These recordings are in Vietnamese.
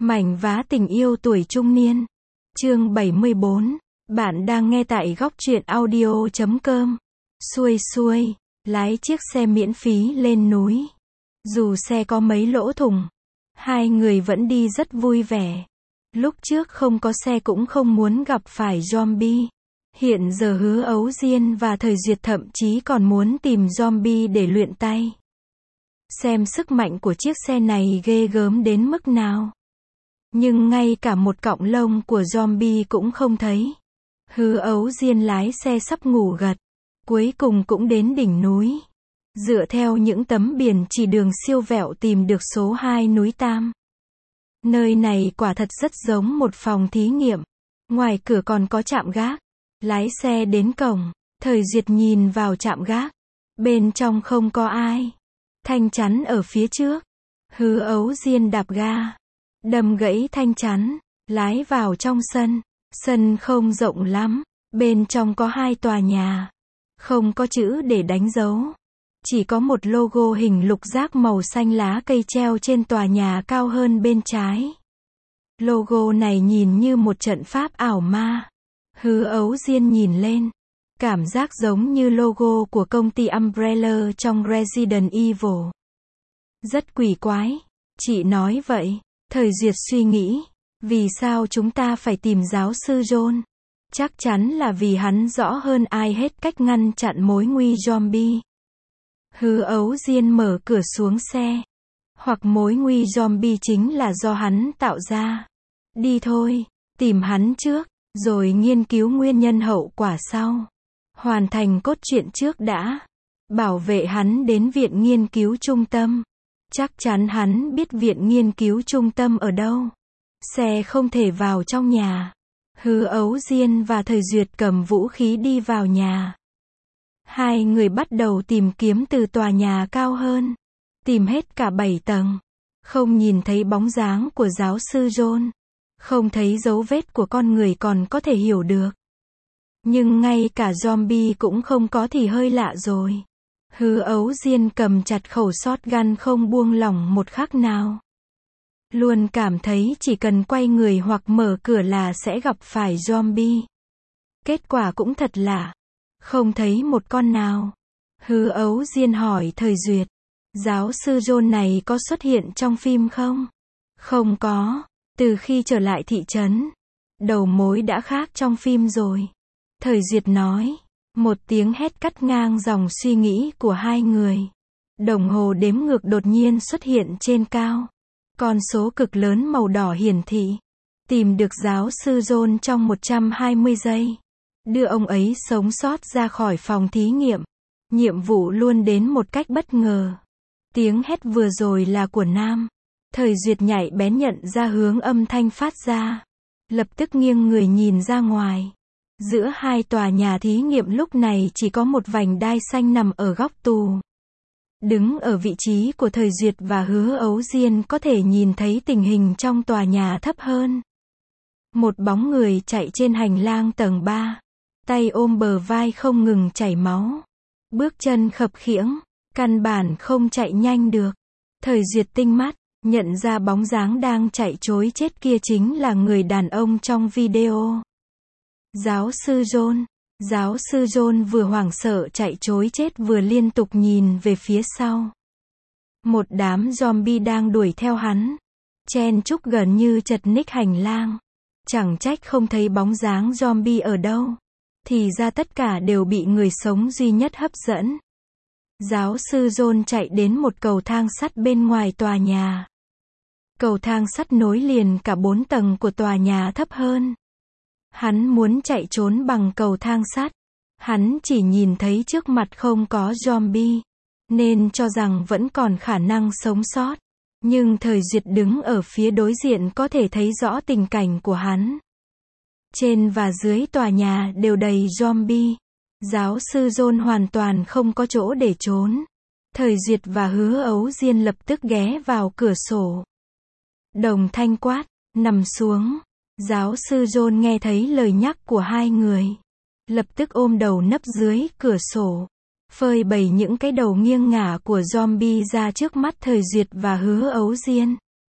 Mảnh vá tình yêu tuổi trung niên. Chương 74. Bạn đang nghe tại góc truyện audio.com. Xuôi xuôi, lái chiếc xe miễn phí lên núi. Dù xe có mấy lỗ thủng, hai người vẫn đi rất vui vẻ. Lúc trước không có xe cũng không muốn gặp phải zombie. Hiện giờ Hứa Ấu Diên và Thời Duyệt thậm chí còn muốn tìm zombie để luyện tay. Xem sức mạnh của chiếc xe này ghê gớm đến mức nào. Nhưng ngay cả một cọng lông của zombie cũng không thấy. Hứa Ấu Diên lái xe sắp ngủ gật. Cuối cùng cũng đến đỉnh núi. Dựa theo những tấm biển chỉ đường siêu vẹo tìm được số 2 núi Tam. Nơi này quả thật rất giống một phòng thí nghiệm. Ngoài cửa còn có trạm gác. Lái xe đến cổng, Thời Duyệt nhìn vào trạm gác. Bên trong không có ai. Thanh chắn ở phía trước. Hứa Ấu Diên đạp ga, đâm gãy thanh chắn, lái vào trong sân. Sân không rộng lắm, bên trong có 2 tòa nhà. Không có chữ để đánh dấu. Chỉ có một logo hình lục giác màu xanh lá cây treo trên tòa nhà cao hơn bên trái. Logo này nhìn như một trận pháp ảo ma. Hứa Ấu Diên nhìn lên. Cảm giác giống như logo của công ty Umbrella trong Resident Evil. Rất quỷ quái. Chị nói vậy. Thời Duyệt suy nghĩ. Vì sao chúng ta phải tìm giáo sư John? Chắc chắn là vì hắn rõ hơn ai hết cách ngăn chặn mối nguy zombie. Hứa Ấu Diên mở cửa xuống xe. Hoặc mối nguy zombie chính là do hắn tạo ra. Đi thôi. Tìm hắn trước, rồi nghiên cứu nguyên nhân hậu quả sau. Hoàn thành cốt truyện trước đã. Bảo vệ hắn đến viện nghiên cứu trung tâm. Chắc chắn hắn biết viện nghiên cứu trung tâm ở đâu. Xe không thể vào trong nhà. Hứa Ấu Diên và Thời Duyệt cầm vũ khí đi vào nhà. Hai người bắt đầu tìm kiếm từ tòa nhà cao hơn. Tìm hết cả 7 tầng. Không nhìn thấy bóng dáng của giáo sư John. Không thấy dấu vết của con người còn có thể hiểu được. Nhưng ngay cả zombie cũng không có thì hơi lạ rồi. Hứa Ấu Diên cầm chặt khẩu shotgun không buông lỏng một khắc nào. Luôn cảm thấy chỉ cần quay người hoặc mở cửa là sẽ gặp phải zombie. Kết quả cũng thật lạ. Không thấy một con nào. Hứa Ấu Diên hỏi Thời Duyệt. Giáo sư John này có xuất hiện trong phim không? Không có. Từ khi trở lại thị trấn, đầu mối đã khác trong phim rồi. Thời Duyệt nói. Một tiếng hét cắt ngang dòng suy nghĩ của hai người. Đồng hồ đếm ngược đột nhiên xuất hiện trên cao. Con số cực lớn màu đỏ hiển thị. Tìm được giáo sư John trong 120 giây. Đưa ông ấy sống sót ra khỏi phòng thí nghiệm. Nhiệm vụ luôn đến một cách bất ngờ. Tiếng hét vừa rồi là của nam. Thời Duyệt nhạy bén nhận ra hướng âm thanh phát ra. Lập tức nghiêng người nhìn ra ngoài. Giữa 2 tòa nhà thí nghiệm lúc này chỉ có một vành đai xanh nằm ở góc tù. Đứng ở vị trí của Thời Duyệt và Hứa Ấu Diên có thể nhìn thấy tình hình trong tòa nhà thấp hơn. Một bóng người chạy trên hành lang tầng 3. Tay ôm bờ vai không ngừng chảy máu. Bước chân khập khiễng. Căn bản không chạy nhanh được. Thời Duyệt tinh mắt. Nhận ra bóng dáng đang chạy trối chết kia chính là người đàn ông trong video. Giáo sư John. Giáo sư John vừa hoảng sợ chạy trối chết vừa liên tục nhìn về phía sau. Một đám zombie đang đuổi theo hắn. Chen chúc gần như chật ních hành lang. Chẳng trách không thấy bóng dáng zombie ở đâu. Thì ra tất cả đều bị người sống duy nhất hấp dẫn. Giáo sư John chạy đến một cầu thang sắt bên ngoài tòa nhà. Cầu thang sắt nối liền cả 4 tầng của tòa nhà thấp hơn. Hắn muốn chạy trốn bằng cầu thang sắt. Hắn chỉ nhìn thấy trước mặt không có zombie. Nên cho rằng vẫn còn khả năng sống sót. Nhưng Thời Duyệt đứng ở phía đối diện có thể thấy rõ tình cảnh của hắn. Trên và dưới tòa nhà đều đầy zombie. Giáo sư John hoàn toàn không có chỗ để trốn. Thời Duyệt và Hứa Ấu Diên lập tức ghé vào cửa sổ. Đồng thanh quát, nằm xuống. Giáo sư John nghe thấy lời nhắc của hai người. Lập tức ôm đầu nấp dưới cửa sổ. Phơi bày những cái đầu nghiêng ngả của zombie ra trước mắt Thời Duyệt và Hứa Ấu Diên.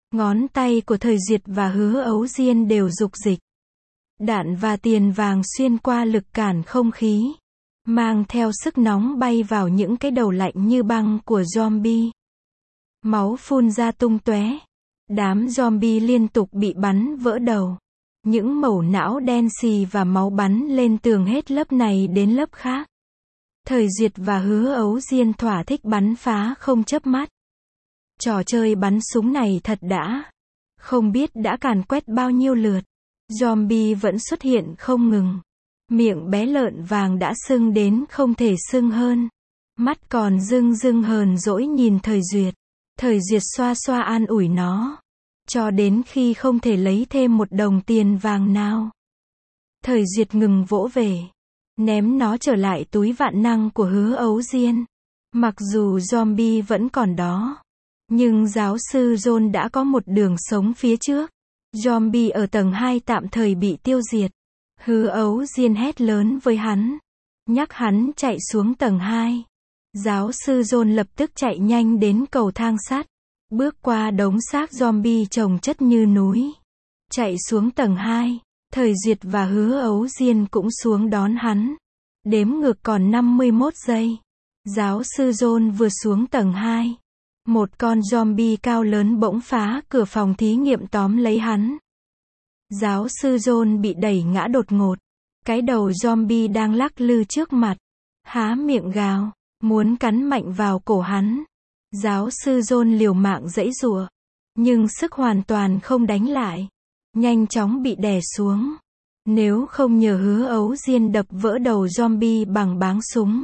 Ngón tay của Thời Duyệt và Hứa Ấu Diên đều dục dịch. Đạn và tiền vàng xuyên qua lực cản không khí, mang theo sức nóng bay vào những cái đầu lạnh như băng của zombie. Máu phun ra tung tóe. Đám zombie liên tục bị bắn vỡ đầu. Những mẩu não đen xì và máu bắn lên tường hết lớp này đến lớp khác. Thời Duyệt và Hứa Ấu Diên thỏa thích bắn phá không chớp mắt. Trò chơi bắn súng này thật đã. Không biết đã càn quét bao nhiêu lượt. Zombie vẫn xuất hiện không ngừng. Miệng bé lợn vàng đã sưng đến không thể sưng hơn. Mắt còn rưng rưng hờn dỗi nhìn Thời Duyệt. Thời Duyệt xoa xoa an ủi nó. Cho đến khi không thể lấy thêm một đồng tiền vàng nào. Thời Duyệt ngừng vỗ về. Ném nó trở lại túi vạn năng của Hứa Ấu Diên. Mặc dù zombie vẫn còn đó. Nhưng giáo sư John đã có một đường sống phía trước. Zombie ở tầng 2 tạm thời bị tiêu diệt. Hứa Ấu Diên hét lớn với hắn. Nhắc hắn chạy xuống tầng 2. Giáo sư John lập tức chạy nhanh đến cầu thang sắt. Bước qua đống xác zombie chồng chất như núi. Chạy xuống tầng 2. Thời Duyệt và Hứa Ấu Diên cũng xuống đón hắn. Đếm ngược còn 51 giây. Giáo sư John vừa xuống tầng 2. Một con zombie cao lớn bỗng phá cửa phòng thí nghiệm tóm lấy hắn. Giáo sư John bị đẩy ngã đột ngột. Cái đầu zombie đang lắc lư trước mặt. Há miệng gào, muốn cắn mạnh vào cổ hắn. Giáo sư John liều mạng giãy giụa. Nhưng sức hoàn toàn không đánh lại. Nhanh chóng bị đè xuống. Nếu không nhờ Hứa Ấu Diên đập vỡ đầu zombie bằng báng súng.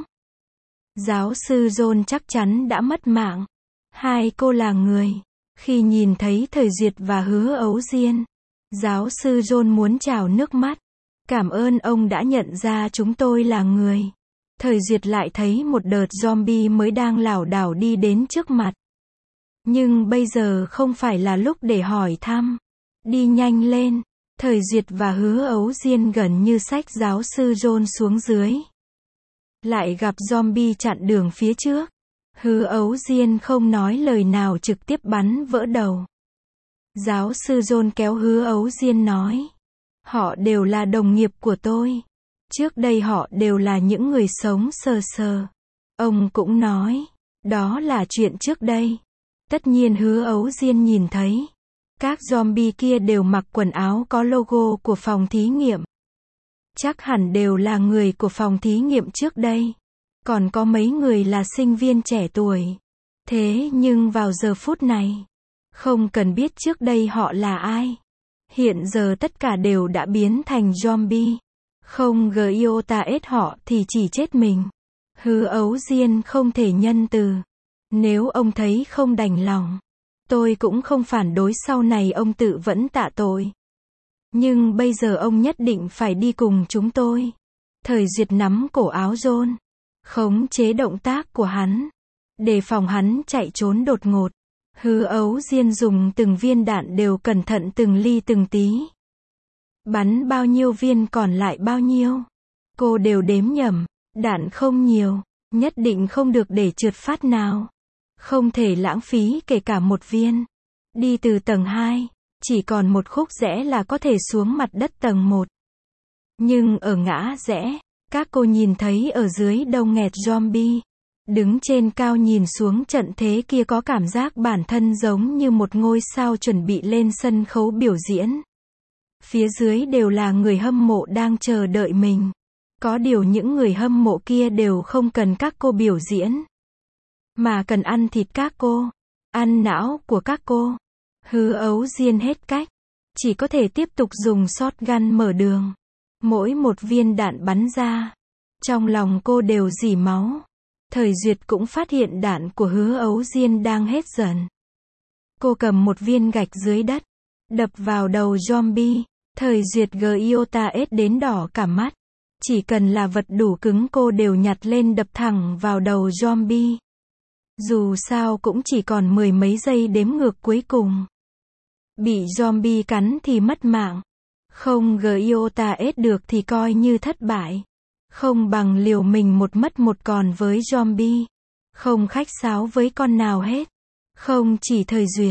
Giáo sư John chắc chắn đã mất mạng. Hai cô là người. Khi nhìn thấy Thời Duyệt và Hứa Ấu Diên, giáo sư John muốn trào nước mắt. Cảm ơn ông đã nhận ra chúng tôi là người. Thời Duyệt lại thấy một đợt zombie mới đang lảo đảo đi đến trước mặt. Nhưng bây giờ không phải là lúc để hỏi thăm. Đi nhanh lên. Thời Duyệt và Hứa Ấu Diên gần như xách giáo sư John xuống dưới. Lại gặp zombie chặn đường phía trước. Hứa Ấu Diên không nói lời nào trực tiếp bắn vỡ đầu. Giáo sư John kéo Hứa Ấu Diên nói. Họ đều là đồng nghiệp của tôi. Trước đây họ đều là những người sống sờ sờ. Ông cũng nói. Đó là chuyện trước đây. Tất nhiên Hứa Ấu Diên nhìn thấy. Các zombie kia đều mặc quần áo có logo của phòng thí nghiệm. Chắc hẳn đều là người của phòng thí nghiệm trước đây. Còn có mấy người là sinh viên trẻ tuổi. Thế nhưng vào giờ phút này, không cần biết trước đây họ là ai. Hiện giờ tất cả đều đã biến thành zombie. Không GIOTS họ thì chỉ chết mình. Hứa Ấu Diên không thể nhân từ. Nếu ông thấy không đành lòng, tôi cũng không phản đối sau này ông tự vẫn tạ tội. Nhưng bây giờ ông nhất định phải đi cùng chúng tôi. Thời Duyệt nắm cổ áo John, khống chế động tác của hắn, đề phòng hắn chạy trốn đột ngột. Hứa Ấu Diên dùng từng viên đạn đều cẩn thận từng ly từng tí. Bắn bao nhiêu viên còn lại bao nhiêu. Cô đều đếm nhầm, đạn không nhiều, nhất định không được để trượt phát nào. Không thể lãng phí kể cả một viên. Đi từ tầng 2, chỉ còn một khúc rẽ là có thể xuống mặt đất tầng 1. Nhưng ở ngã rẽ, các cô nhìn thấy ở dưới đông nghẹt zombie. Đứng trên cao nhìn xuống trận thế kia có cảm giác bản thân giống như một ngôi sao chuẩn bị lên sân khấu biểu diễn. Phía dưới đều là người hâm mộ đang chờ đợi mình. Có điều những người hâm mộ kia đều không cần các cô biểu diễn, mà cần ăn thịt các cô, ăn não của các cô. Hứa Ấu Diên hết cách, chỉ có thể tiếp tục dùng shotgun mở đường. Mỗi một viên đạn bắn ra, trong lòng cô đều rỉ máu. Thời Duyệt cũng phát hiện đạn của Hứa Ấu Diên đang hết dần. Cô cầm một viên gạch dưới đất, đập vào đầu zombie. Thời Duyệt GIOTS đến đỏ cả mắt. Chỉ cần là vật đủ cứng cô đều nhặt lên đập thẳng vào đầu zombie. Dù sao cũng chỉ còn mười mấy giây đếm ngược cuối cùng. Bị zombie cắn thì mất mạng. Không GIOTS được thì coi như thất bại. Không bằng liều mình một mất một còn với zombie. Không khách sáo với con nào hết. Không chỉ Thời Duyệt,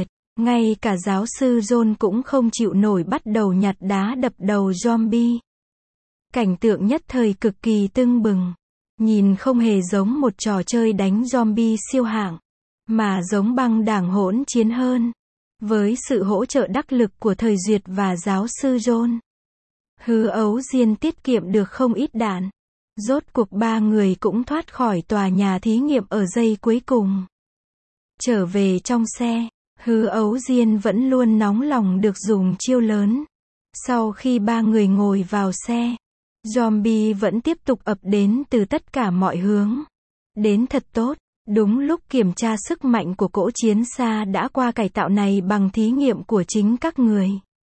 Ngay cả giáo sư John cũng không chịu nổi bắt đầu nhặt đá đập đầu zombie. Cảnh tượng nhất thời cực kỳ tưng bừng. Nhìn không hề giống một trò chơi đánh zombie siêu hạng, mà giống băng đảng hỗn chiến hơn. Với sự hỗ trợ đắc lực của Thời Duyệt và giáo sư John, Hứa Ấu Diên tiết kiệm được không ít đạn. Rốt cuộc 3 người cũng thoát khỏi tòa nhà thí nghiệm ở giây cuối cùng. Trở về trong xe, Hứa Ấu Diên vẫn luôn nóng lòng được dùng chiêu lớn. Sau khi 3 người ngồi vào xe, zombie vẫn tiếp tục ập đến từ tất cả mọi hướng. Đến thật tốt, đúng lúc kiểm tra sức mạnh của cỗ chiến xa đã qua cải tạo này bằng thí nghiệm của chính các người.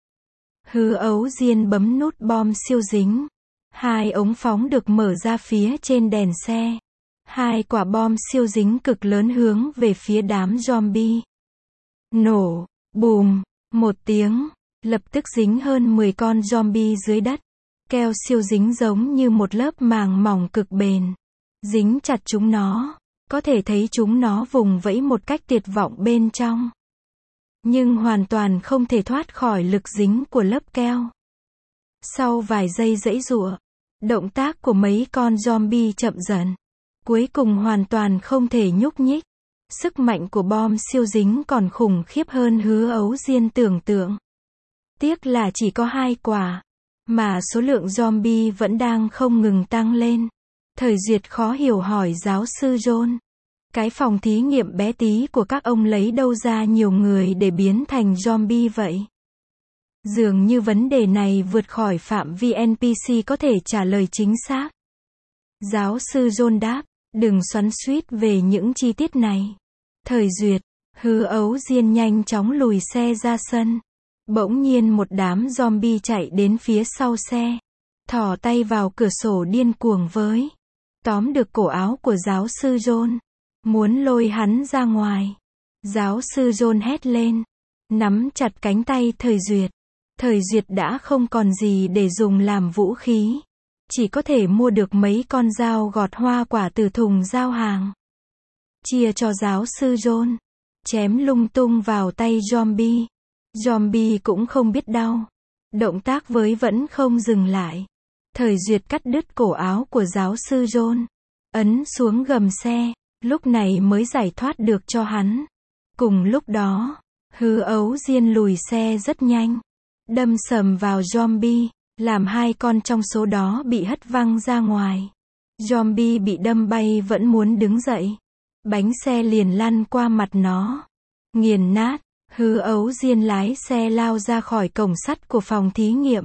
Hứa Ấu Diên bấm nút bom siêu dính. 2 ống phóng được mở ra phía trên đèn xe. 2 quả bom siêu dính cực lớn hướng về phía đám zombie. Nổ, bùm, một tiếng, lập tức dính hơn 10 con zombie dưới đất. Keo siêu dính giống như một lớp màng mỏng cực bền. Dính chặt chúng nó, có thể thấy chúng nó vùng vẫy một cách tuyệt vọng bên trong. Nhưng hoàn toàn không thể thoát khỏi lực dính của lớp keo. Sau vài giây giãy giụa, động tác của mấy con zombie chậm dần. Cuối cùng hoàn toàn không thể nhúc nhích. Sức mạnh của bom siêu dính còn khủng khiếp hơn Hứa Ấu Diên tưởng tượng. Tiếc là chỉ có 2 quả, mà số lượng zombie vẫn đang không ngừng tăng lên. Thời Duyệt khó hiểu hỏi giáo sư John. Cái phòng thí nghiệm bé tí của các ông lấy đâu ra nhiều người để biến thành zombie vậy? Dường như vấn đề này vượt khỏi phạm vi NPC có thể trả lời chính xác. Giáo sư John đáp, đừng xoắn xuýt về những chi tiết này. Thời Duyệt, Hứa Ấu Diên nhanh chóng lùi xe ra sân. Bỗng nhiên một đám zombie chạy đến phía sau xe. Thò tay vào cửa sổ điên cuồng với. Tóm được cổ áo của giáo sư John. Muốn lôi hắn ra ngoài. Giáo sư John hét lên. Nắm chặt cánh tay Thời Duyệt. Thời Duyệt đã không còn gì để dùng làm vũ khí. Chỉ có thể mua được mấy con dao gọt hoa quả từ thùng giao hàng. Chia cho giáo sư John. Chém lung tung vào tay zombie. Zombie cũng không biết đau. Động tác với vẫn không dừng lại. Thời Duyệt cắt đứt cổ áo của giáo sư John. Ấn xuống gầm xe. Lúc này mới giải thoát được cho hắn. Cùng lúc đó, Hứa Ấu Diên lùi xe rất nhanh. Đâm sầm vào zombie. Làm 2 con trong số đó bị hất văng ra ngoài. Zombie bị đâm bay vẫn muốn đứng dậy. Bánh xe liền lăn qua mặt nó. Nghiền nát. Hứa Ấu Diên lái xe lao ra khỏi cổng sắt của phòng thí nghiệm.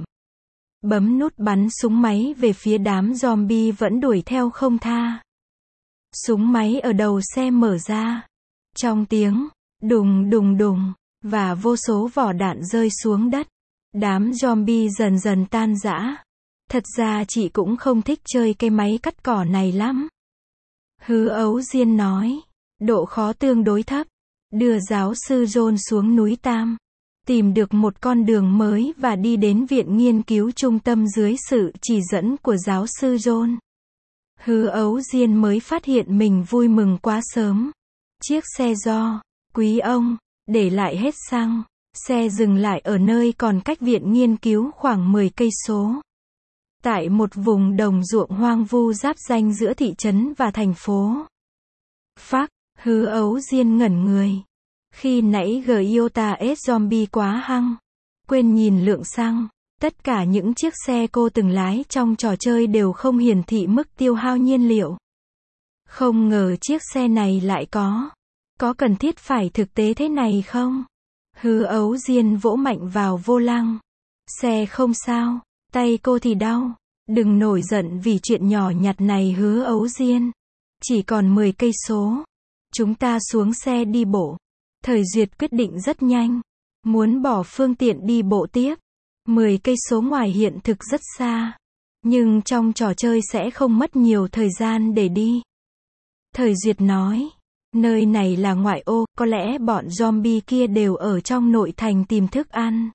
Bấm nút bắn súng máy về phía đám zombie vẫn đuổi theo không tha. Súng máy ở đầu xe mở ra. Trong tiếng đùng đùng đùng và vô số vỏ đạn rơi xuống đất. Đám zombie dần dần tan rã. Thật ra chị cũng không thích chơi cái máy cắt cỏ này lắm. Hứa Ấu Diên nói. Độ khó tương đối thấp. Đưa giáo sư John xuống núi Tam. Tìm được một con đường mới và đi đến viện nghiên cứu trung tâm dưới sự chỉ dẫn của giáo sư John. Hứa Ấu Diên mới phát hiện mình vui mừng quá sớm. Chiếc xe do quý ông để lại hết xăng. Xe dừng lại ở nơi còn cách viện nghiên cứu khoảng 10 cây số. Tại một vùng đồng ruộng hoang vu giáp ranh giữa thị trấn và thành phố. Phác, Hứa Ấu Diên ngẩn người. Khi nãy Giota S zombie quá hăng. Quên nhìn lượng xăng. Tất cả những chiếc xe cô từng lái trong trò chơi đều không hiển thị mức tiêu hao nhiên liệu. Không ngờ chiếc xe này lại có. Có cần thiết phải thực tế thế này không? Hứa Ấu Diên vỗ mạnh vào vô lăng. Xe không sao, tay cô thì đau. Đừng nổi giận vì chuyện nhỏ nhặt này Hứa Ấu Diên. Chỉ còn 10 cây số. Chúng ta xuống xe đi bộ. Thời Duyệt quyết định rất nhanh. Muốn bỏ phương tiện đi bộ tiếp. 10 cây số ngoài hiện thực rất xa. Nhưng trong trò chơi sẽ không mất nhiều thời gian để đi. Thời Duyệt nói. Nơi này là ngoại ô, có lẽ bọn zombie kia đều ở trong nội thành tìm thức ăn.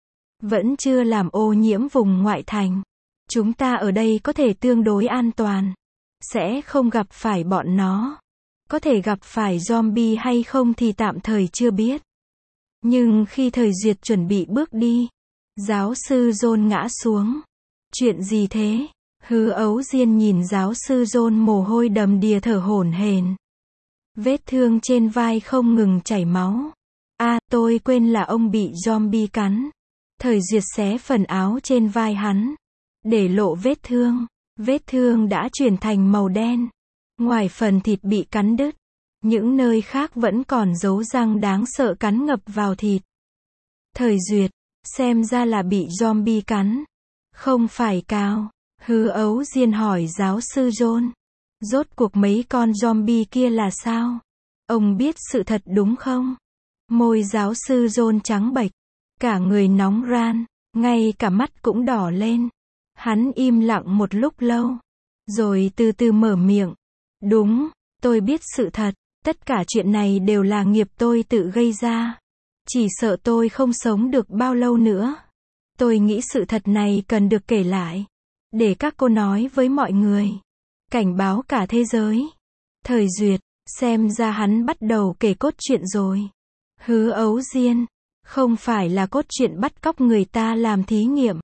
Vẫn chưa làm ô nhiễm vùng ngoại thành. Chúng ta ở đây có thể tương đối an toàn. Sẽ không gặp phải bọn nó. Có thể gặp phải zombie hay không thì tạm thời chưa biết. Nhưng khi Thời Duyệt chuẩn bị bước đi, giáo sư John ngã xuống. Chuyện gì thế? Hứa Ấu Diên nhìn giáo sư John mồ hôi đầm đìa thở hổn hển. Vết thương trên vai không ngừng chảy máu. Tôi quên là ông bị zombie cắn. Thời Duyệt xé phần áo trên vai hắn, để lộ vết thương. Vết thương đã chuyển thành màu đen. Ngoài phần thịt bị cắn đứt, những nơi khác vẫn còn dấu răng đáng sợ cắn ngập vào thịt. Thời Duyệt, xem ra là bị zombie cắn. Không phải cào. Hứa Ấu Diên hỏi giáo sư John. Rốt cuộc mấy con zombie kia là sao? Ông biết sự thật đúng không? Môi giáo sư John trắng bệch, cả người nóng ran, ngay cả mắt cũng đỏ lên. Hắn im lặng một lúc lâu, rồi từ từ mở miệng. Đúng, tôi biết sự thật, tất cả chuyện này đều là nghiệp tôi tự gây ra. Chỉ sợ tôi không sống được bao lâu nữa. Tôi nghĩ sự thật này cần được kể lại, để các cô nói với mọi người, cảnh báo cả thế giới. Thời Duyệt, xem ra hắn bắt đầu kể cốt truyện rồi. Hứa Ấu Diên, không phải là cốt truyện bắt cóc người ta làm thí nghiệm,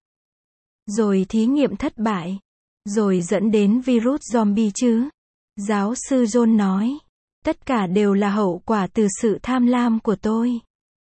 rồi thí nghiệm thất bại, rồi dẫn đến virus zombie chứ? Giáo sư John nói, tất cả đều là hậu quả từ sự tham lam của tôi.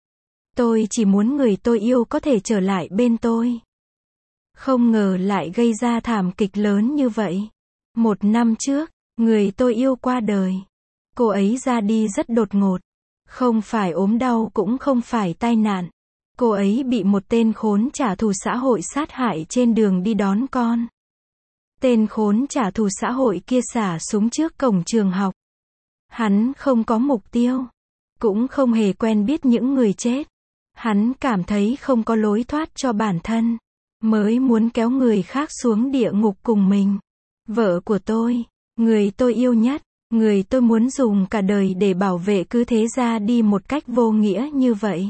Tôi chỉ muốn người tôi yêu có thể trở lại bên tôi. Không ngờ lại gây ra thảm kịch lớn như vậy. 1 năm trước, người tôi yêu qua đời. Cô ấy ra đi rất đột ngột. Không phải ốm đau cũng không phải tai nạn. Cô ấy bị một tên khốn trả thù xã hội sát hại trên đường đi đón con. Tên khốn trả thù xã hội kia xả súng trước cổng trường học. Hắn không có mục tiêu, cũng không hề quen biết những người chết. Hắn cảm thấy không có lối thoát cho bản thân, mới muốn kéo người khác xuống địa ngục cùng mình. Vợ của tôi, người tôi yêu nhất, người tôi muốn dùng cả đời để bảo vệ cứ thế ra đi một cách vô nghĩa như vậy.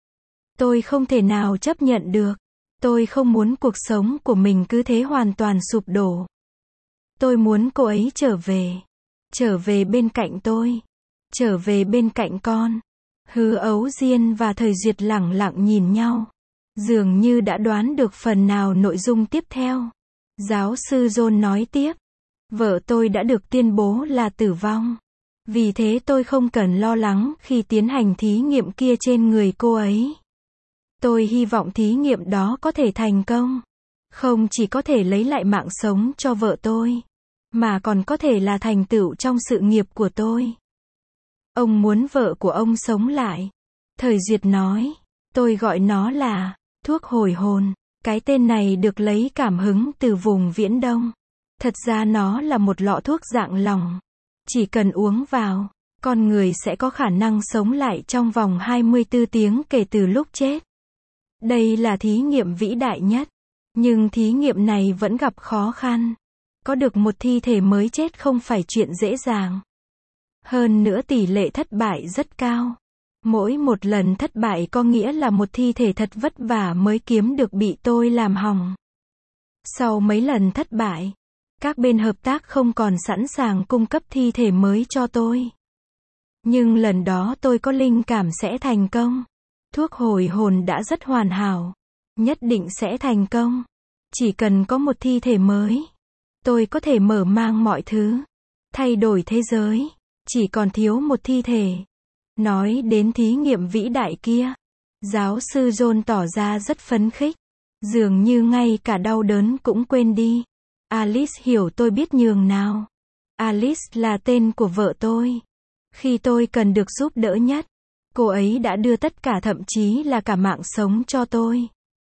Tôi không thể nào chấp nhận được. Tôi không muốn cuộc sống của mình cứ thế hoàn toàn sụp đổ. Tôi muốn cô ấy trở về bên cạnh tôi, trở về bên cạnh con. Hứa Ấu Diên và Thời Duyệt lẳng lặng nhìn nhau, dường như đã đoán được phần nào nội dung tiếp theo. Giáo sư John nói tiếp, vợ tôi đã được tuyên bố là tử vong. Vì thế tôi không cần lo lắng khi tiến hành thí nghiệm kia trên người cô ấy. Tôi hy vọng thí nghiệm đó có thể thành công. Không chỉ có thể lấy lại mạng sống cho vợ tôi, mà còn có thể là thành tựu trong sự nghiệp của tôi. Ông muốn vợ của ông sống lại. Thời Duyệt nói, tôi gọi nó là thuốc hồi hồn. Cái tên này được lấy cảm hứng từ vùng Viễn Đông. Thật ra nó là một lọ thuốc dạng lỏng. Chỉ cần uống vào, con người sẽ có khả năng sống lại trong vòng 24 tiếng kể từ lúc chết. Đây là thí nghiệm vĩ đại nhất. Nhưng thí nghiệm này vẫn gặp khó khăn. Có được một thi thể mới chết không phải chuyện dễ dàng. Hơn nữa tỷ lệ thất bại rất cao. Mỗi một lần thất bại có nghĩa là một thi thể thật vất vả mới kiếm được bị tôi làm hỏng. Sau mấy lần thất bại, các bên hợp tác không còn sẵn sàng cung cấp thi thể mới cho tôi. Nhưng lần đó tôi có linh cảm sẽ thành công. Thuốc hồi hồn đã rất hoàn hảo. Nhất định sẽ thành công. Chỉ cần có một thi thể mới, tôi có thể mở mang mọi thứ, thay đổi thế giới. Chỉ còn thiếu một thi thể. Nói đến thí nghiệm vĩ đại kia, giáo sư John tỏ ra rất phấn khích. Dường như ngay cả đau đớn cũng quên đi. Alice hiểu tôi biết nhường nào. Alice là tên của vợ tôi. Khi tôi cần được giúp đỡ nhất, cô ấy đã đưa tất cả, thậm chí là cả mạng sống cho tôi.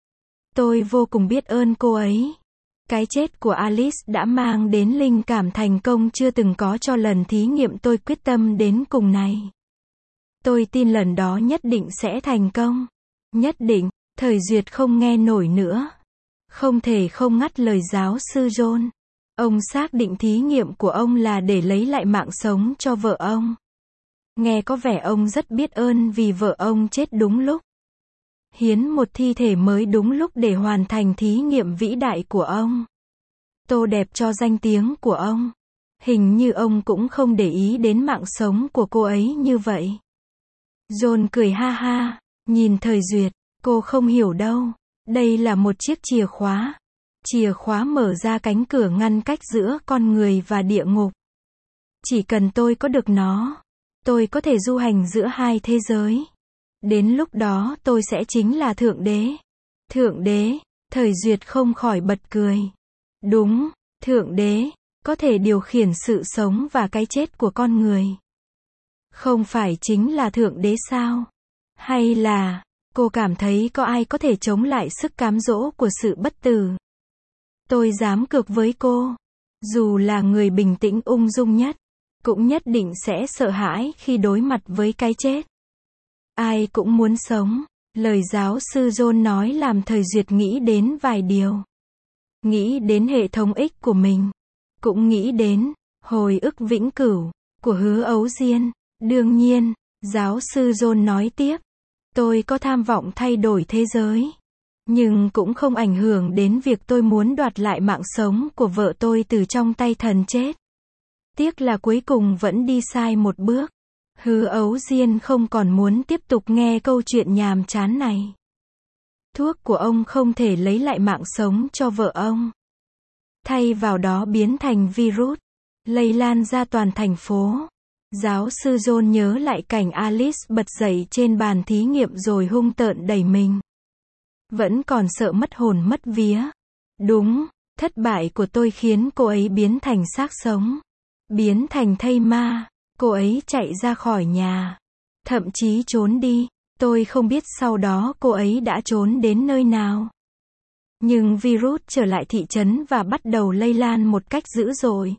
Tôi vô cùng biết ơn cô ấy. Cái chết của Alice đã mang đến linh cảm thành công chưa từng có cho lần thí nghiệm tôi quyết tâm đến cùng này. Tôi tin lần đó nhất định sẽ thành công. Nhất định. Thời Duyệt không nghe nổi nữa. Không thể không ngắt lời giáo sư John. Ông xác định thí nghiệm của ông là để lấy lại mạng sống cho vợ ông. Nghe có vẻ ông rất biết ơn vì vợ ông chết đúng lúc. Hiến một thi thể mới đúng lúc để hoàn thành thí nghiệm vĩ đại của ông. Tô đẹp cho danh tiếng của ông. Hình như ông cũng không để ý đến mạng sống của cô ấy như vậy. John cười ha ha. Nhìn Thời Duyệt, cô không hiểu đâu. Đây là một chiếc chìa khóa. Chìa khóa mở ra cánh cửa ngăn cách giữa con người và địa ngục. Chỉ cần tôi có được nó, tôi có thể du hành giữa hai thế giới. Đến lúc đó tôi sẽ chính là Thượng Đế. Thượng Đế, Thời Duyệt không khỏi bật cười. Đúng, Thượng Đế, có thể điều khiển sự sống và cái chết của con người. Không phải chính là Thượng Đế sao? Hay là, cô cảm thấy có ai có thể chống lại sức cám dỗ của sự bất tử? Tôi dám cược với cô. Dù là người bình tĩnh ung dung nhất, cũng nhất định sẽ sợ hãi khi đối mặt với cái chết. Ai cũng muốn sống. Lời giáo sư John nói làm Thời Duyệt nghĩ đến vài điều. Nghĩ đến hệ thống X của mình. Cũng nghĩ đến hồi ức vĩnh cửu của Hứa Ấu Diên. Đương nhiên, giáo sư John nói tiếp. Tôi có tham vọng thay đổi thế giới. Nhưng cũng không ảnh hưởng đến việc tôi muốn đoạt lại mạng sống của vợ tôi từ trong tay thần chết. Tiếc là cuối cùng vẫn đi sai một bước. Hứa Ấu Diên không còn muốn tiếp tục nghe câu chuyện nhàm chán này. Thuốc của ông không thể lấy lại mạng sống cho vợ ông. Thay vào đó biến thành virus, lây lan ra toàn thành phố. Giáo sư John nhớ lại cảnh Alice bật dậy trên bàn thí nghiệm rồi hung tợn đẩy mình. Vẫn còn sợ mất hồn mất vía. Đúng, thất bại của tôi khiến cô ấy biến thành xác sống. Biến thành thây ma. Cô ấy chạy ra khỏi nhà. Thậm chí trốn đi. Tôi không biết sau đó cô ấy đã trốn đến nơi nào. Nhưng virus trở lại thị trấn và bắt đầu lây lan một cách dữ dội.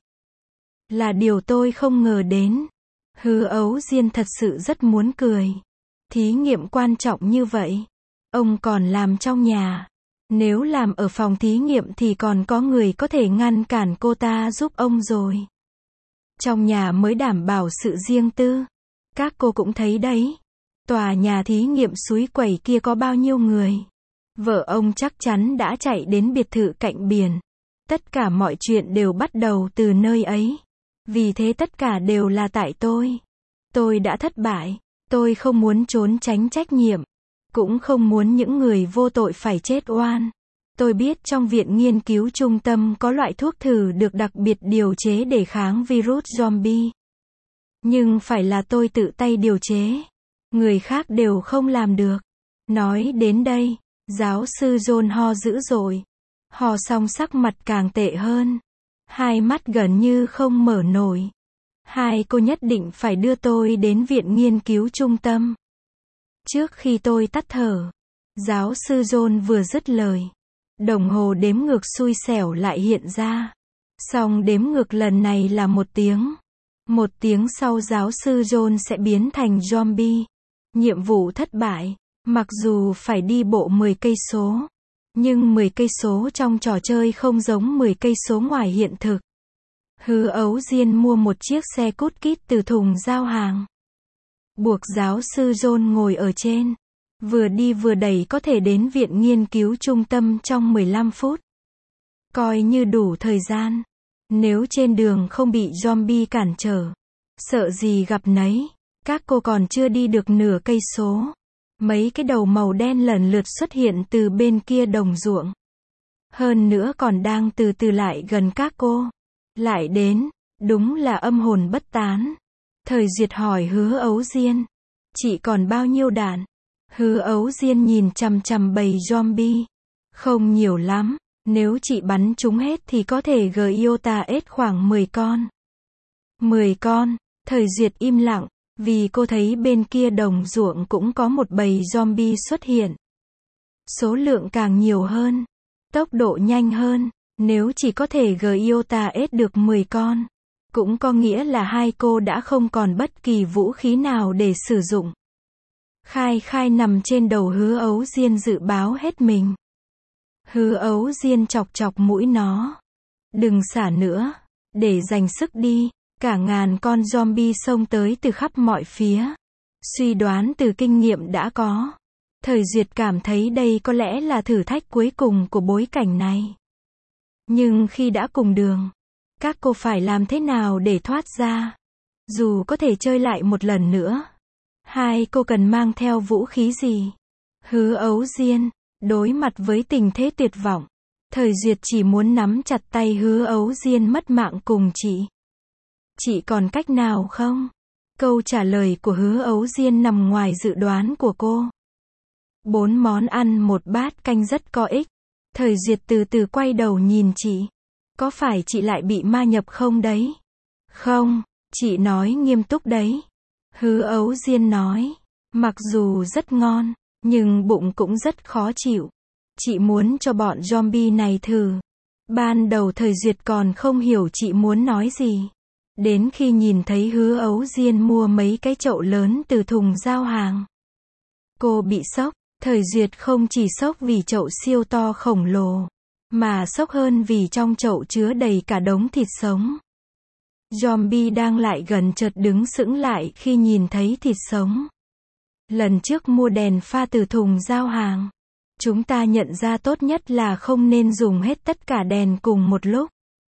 Là điều tôi không ngờ đến. Hứa Ấu Diên thật sự rất muốn cười. Thí nghiệm quan trọng như vậy. Ông còn làm trong nhà. Nếu làm ở phòng thí nghiệm thì còn có người có thể ngăn cản cô ta giúp ông rồi. Trong nhà mới đảm bảo sự riêng tư. Các cô cũng thấy đấy. Tòa nhà thí nghiệm suối quẩy kia có bao nhiêu người. Vợ ông chắc chắn đã chạy đến biệt thự cạnh biển. Tất cả mọi chuyện đều bắt đầu từ nơi ấy. Vì thế tất cả đều là tại tôi. Tôi đã thất bại. Tôi không muốn trốn tránh trách nhiệm. Cũng không muốn những người vô tội phải chết oan. Tôi biết trong viện nghiên cứu trung tâm có loại thuốc thử được đặc biệt điều chế để kháng virus zombie. Nhưng phải là tôi tự tay điều chế. Người khác đều không làm được. Nói đến đây, giáo sư John ho dữ dội. Ho xong sắc mặt càng tệ hơn. Hai mắt gần như không mở nổi. Hai cô nhất định phải đưa tôi đến viện nghiên cứu trung tâm. Trước khi tôi tắt thở, giáo sư John vừa dứt lời. Đồng hồ đếm ngược xui xẻo lại hiện ra. Song đếm ngược lần này là 1 tiếng. 1 tiếng sau giáo sư John sẽ biến thành zombie. Nhiệm vụ thất bại. Mặc dù phải đi bộ 10 cây số. Nhưng 10 cây số trong trò chơi không giống 10 cây số ngoài hiện thực. Hứa Ấu Diên mua một chiếc xe cút kít từ thùng giao hàng. Buộc giáo sư John ngồi ở trên. Vừa đi vừa đẩy có thể đến viện nghiên cứu trung tâm trong 15 phút. Coi như đủ thời gian. Nếu trên đường không bị zombie cản trở. Sợ gì gặp nấy. Các cô còn chưa đi được nửa cây số. Mấy cái đầu màu đen lần lượt xuất hiện từ bên kia đồng ruộng. Hơn nữa còn đang từ từ lại gần các cô. Lại đến, đúng là âm hồn bất tán. Thời Duyệt hỏi Hứa Ấu Diên. Chị còn bao nhiêu đạn? Hứa Ấu Diên nhìn chằm chằm bầy zombie. Không nhiều lắm. Nếu chị bắn chúng hết thì có thể giota hết khoảng 10 con. 10 con. Thời Duyệt im lặng. Vì cô thấy bên kia đồng ruộng cũng có một bầy zombie xuất hiện. Số lượng càng nhiều hơn. Tốc độ nhanh hơn. Nếu chỉ có thể giota hết được 10 con. Cũng có nghĩa là hai cô đã không còn bất kỳ vũ khí nào để sử dụng. Khai nằm trên đầu Hứa Ấu Diên dự báo hết mình. Hứa Ấu Diên chọc chọc mũi nó. Đừng xả nữa. Để dành sức đi. Cả ngàn con zombie xông tới từ khắp mọi phía. Suy đoán từ kinh nghiệm đã có. Thời Duyệt cảm thấy đây có lẽ là thử thách cuối cùng của bối cảnh này. Nhưng khi đã cùng đường, các cô phải làm thế nào để thoát ra? Dù có thể chơi lại một lần nữa. Hai cô cần mang theo vũ khí gì? Hứa Ấu Diên, đối mặt với tình thế tuyệt vọng. Thời Duyệt chỉ muốn nắm chặt tay Hứa Ấu Diên mất mạng cùng chị. Chị còn cách nào không? Câu trả lời của Hứa Ấu Diên nằm ngoài dự đoán của cô. 4 món ăn một bát canh rất có ích. Thời Duyệt từ từ quay đầu nhìn chị. Có phải chị lại bị ma nhập không đấy? Không, chị nói nghiêm túc đấy. Hứa Ấu Diên nói. Mặc dù rất ngon, nhưng bụng cũng rất khó chịu. Chị muốn cho bọn zombie này thử. Ban đầu Thời Duyệt còn không hiểu chị muốn nói gì. Đến khi nhìn thấy Hứa Ấu Diên mua mấy cái chậu lớn từ thùng giao hàng. Cô bị sốc. Thời Duyệt không chỉ sốc vì chậu siêu to khổng lồ, mà sốc hơn vì trong chậu chứa đầy cả đống thịt sống. Zombie đang lại gần chợt đứng sững lại khi nhìn thấy thịt sống. Lần trước mua đèn pha từ thùng giao hàng, chúng ta nhận ra tốt nhất là không nên dùng hết tất cả đèn cùng một lúc.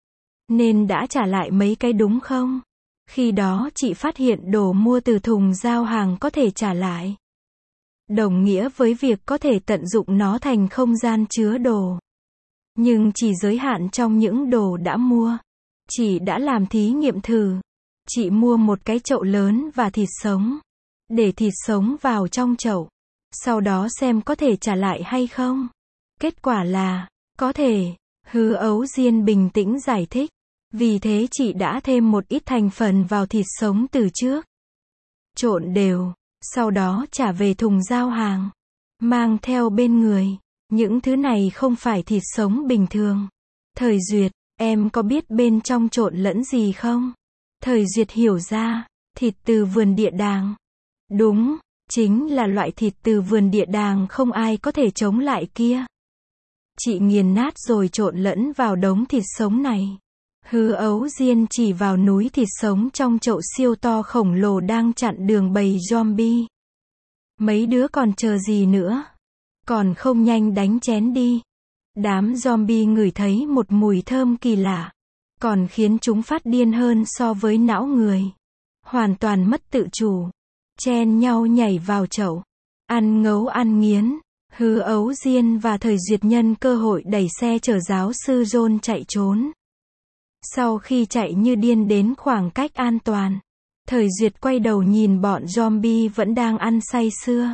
Nên đã trả lại mấy cái đúng không? Khi đó chị phát hiện đồ mua từ thùng giao hàng có thể trả lại. Đồng nghĩa với việc có thể tận dụng nó thành không gian chứa đồ. Nhưng chỉ giới hạn trong những đồ đã mua. Chị đã làm thí nghiệm thử. Chị mua một cái chậu lớn và thịt sống. Để thịt sống vào trong chậu. Sau đó xem có thể trả lại hay không. Kết quả là, có thể. Hứa Ấu Diên bình tĩnh giải thích. Vì thế chị đã thêm một ít thành phần vào thịt sống từ trước. Trộn đều. Sau đó trả về thùng giao hàng. Mang theo bên người. Những thứ này không phải thịt sống bình thường. Thời Duyệt, em có biết bên trong trộn lẫn gì không? Thời Duyệt hiểu ra. Thịt từ vườn địa đàng. Đúng, chính là loại thịt từ vườn địa đàng không ai có thể chống lại kia. Chị nghiền nát rồi trộn lẫn vào đống thịt sống này. Hứa Ấu Diên chỉ vào núi thịt sống trong chậu siêu to khổng lồ đang chặn đường bầy zombie. Mấy đứa còn chờ gì nữa? Còn không nhanh đánh chén đi. Đám zombie ngửi thấy một mùi thơm kỳ lạ. Còn khiến chúng phát điên hơn so với não người. Hoàn toàn mất tự chủ. Chen nhau nhảy vào chậu. Ăn ngấu ăn nghiến. Hứa Ấu Diên và Thời Duyệt nhân cơ hội đẩy xe chở giáo sư John chạy trốn. Sau khi chạy như điên đến khoảng cách an toàn, Thời Duyệt quay đầu nhìn bọn zombie vẫn đang ăn say sưa.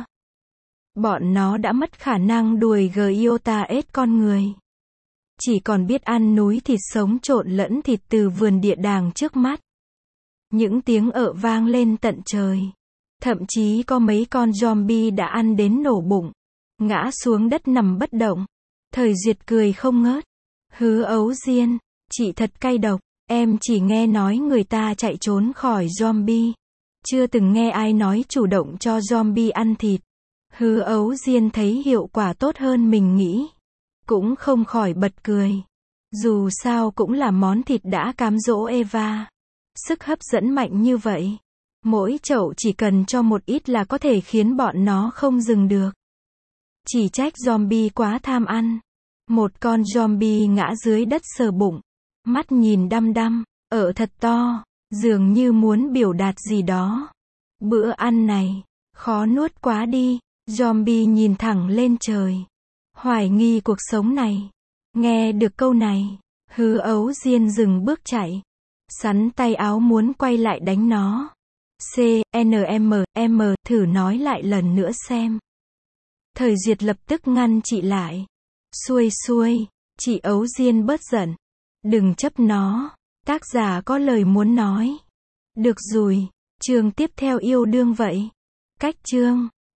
Bọn nó đã mất khả năng đuổi Giota ết con người. Chỉ còn biết ăn núi thịt sống trộn lẫn thịt từ vườn địa đàng trước mắt. Những tiếng ợ vang lên tận trời. Thậm chí có mấy con zombie đã ăn đến nổ bụng, ngã xuống đất nằm bất động. Thời Duyệt cười không ngớt. Hứa Ấu Diên, chị thật cay độc, em chỉ nghe nói người ta chạy trốn khỏi zombie. Chưa từng nghe ai nói chủ động cho zombie ăn thịt. Hứa Ấu Diên thấy hiệu quả tốt hơn mình nghĩ. Cũng không khỏi bật cười. Dù sao cũng là món thịt đã cám dỗ Eva. Sức hấp dẫn mạnh như vậy. Mỗi chậu chỉ cần cho một ít là có thể khiến bọn nó không dừng được. Chỉ trách zombie quá tham ăn. Một con zombie ngã dưới đất sờ bụng. Mắt nhìn đăm đăm, ợ thật to, dường như muốn biểu đạt gì đó. Bữa ăn này, khó nuốt quá đi. Zombie nhìn thẳng lên trời. Hoài nghi cuộc sống này. Nghe được câu này, Hứa Ấu Diên dừng bước chạy. Sắn tay áo muốn quay lại đánh nó. CNMM, thử nói lại lần nữa xem. Thời Duyệt lập tức ngăn chị lại. Xuôi xuôi, chị Ấu Diên bớt giận. Đừng chấp nó, tác giả có lời muốn nói. Được rồi, chương tiếp theo yêu đương vậy. Cách chương